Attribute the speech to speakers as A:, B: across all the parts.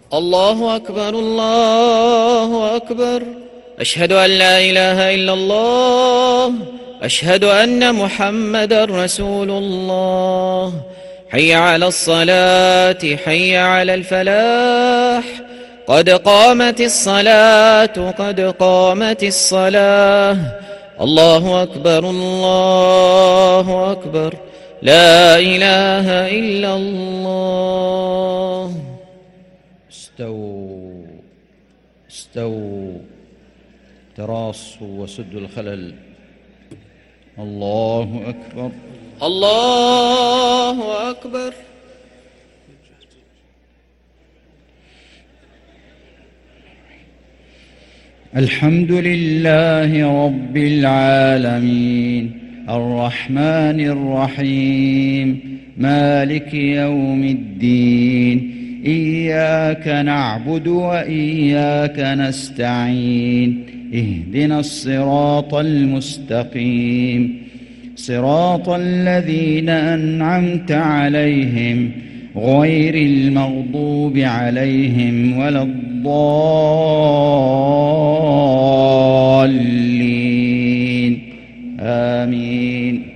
A: الله أكبر الله أكبر. أشهد أن لا إله إلا الله. أشهد أن محمدا رسول الله. حي على الصلاة حي على الفلاح. قد قامت الصلاة قد قامت الصلاة. الله أكبر الله أكبر. لا إله إلا الله.
B: استووا استووا، تراصوا وسدوا الخلل. الله أكبر
A: الله أكبر.
B: الحمد لله رب العالمين، الرحمن الرحيم، مالك يوم الدين. إياك نعبد وإياك نستعين. اهدنا الصراط المستقيم، صراط الذين أنعمت عليهم غير المغضوب عليهم ولا الضالين. آمين.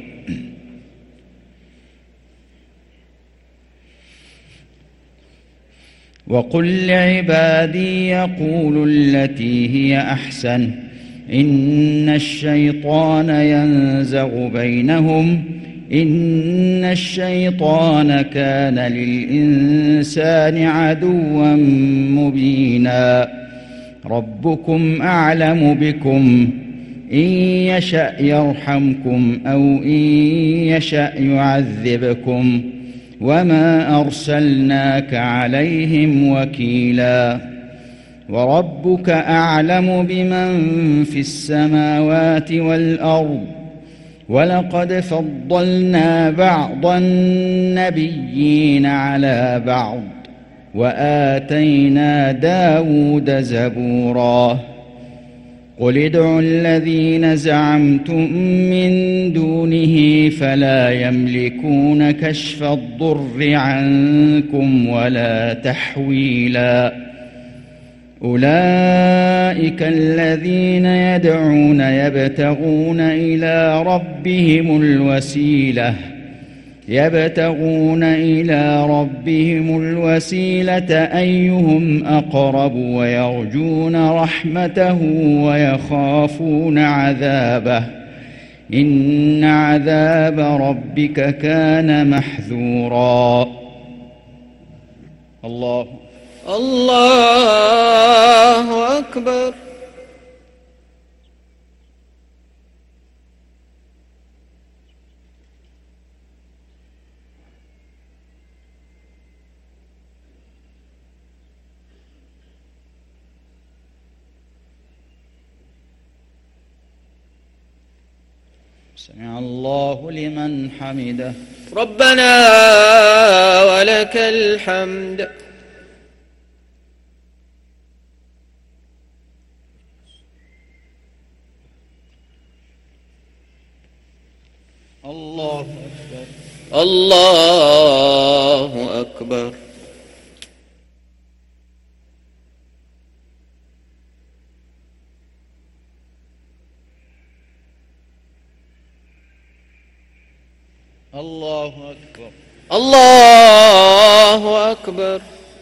B: وقل لعبادي يقولوا التي هي أحسن، إن الشيطان ينزغ بينهم، إن الشيطان كان للإنسان عدوا مبينا. ربكم أعلم بكم، إن يشأ يرحمكم أو إن يشأ يعذبكم، وما أرسلناك عليهم وكيلا. وربك أعلم بمن في السماوات والأرض، ولقد فضلنا بعض النبيين على بعض، وآتينا داود زبورا. قل ادعوا الذين زعمتم من دونه فلا يملكون كشف الضر عنكم ولا تحويلا. أولئك الذين يدعون يبتغون إلى ربهم الوسيلة أيهم أقرب، ويرجون رحمته ويخافون عذابه. إن عذاب ربك كان محذورا. الله
A: أكبر.
B: سمع الله لمن حمده.
A: ربنا ولك الحمد.
B: الله أكبر
A: الله أكبر.
B: الله أكبر
A: الله أكبر.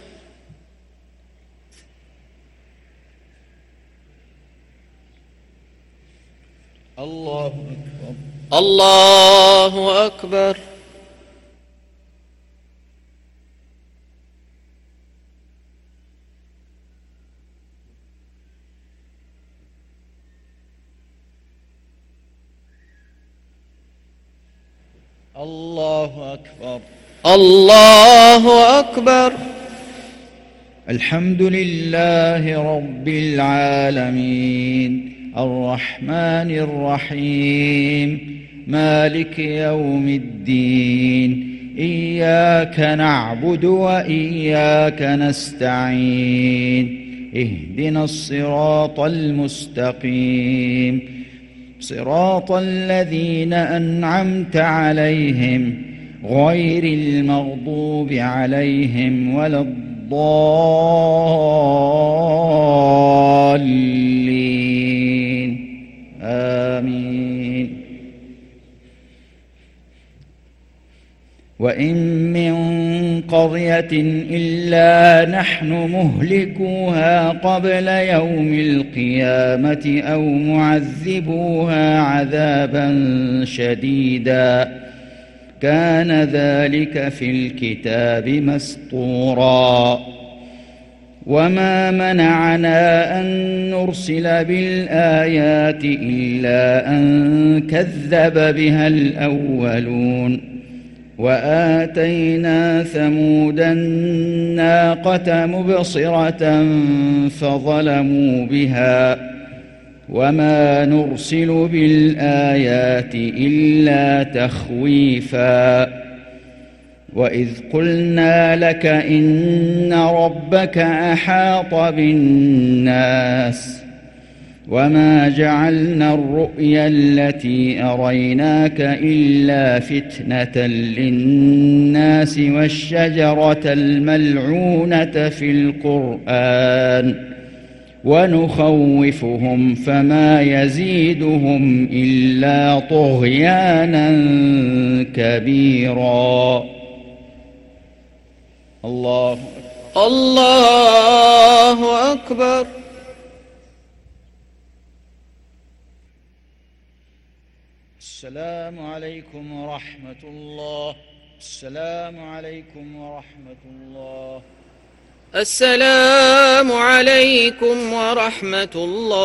B: الله أكبر
A: الله أكبر.
B: الله أكبر
A: الله أكبر.
B: الحمد لله رب العالمين، الرحمن الرحيم، مالك يوم الدين. إياك نعبد وإياك نستعين. اهدنا الصراط المستقيم، صراط الذين أنعمت عليهم غير المغضوب عليهم ولا الضالين. قرية إلا نحن مهلكوها قبل يوم القيامة أو معذبوها عذابا شديدا كان ذلك في الكتاب مسطورا وما منعنا أن نرسل بالآيات إلا أن كذب بها الأولون وآتينا ثمود الناقة مبصرة فظلموا بها وما نرسل بالآيات إلا تخويفا وإذ قلنا لك إن ربك أحاط بالناس وما جعلنا الرؤيا التي أريناك إلا فتنة للناس والشجرة الملعونة في القرآن ونخوفهم فما يزيدهم إلا طغيانا كبيرا. الله
A: أكبر.
B: السلام عليكم ورحمة الله. السلام عليكم ورحمة الله.
A: السلام عليكم ورحمة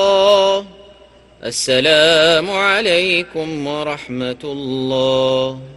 A: الله. السلام عليكم ورحمة الله.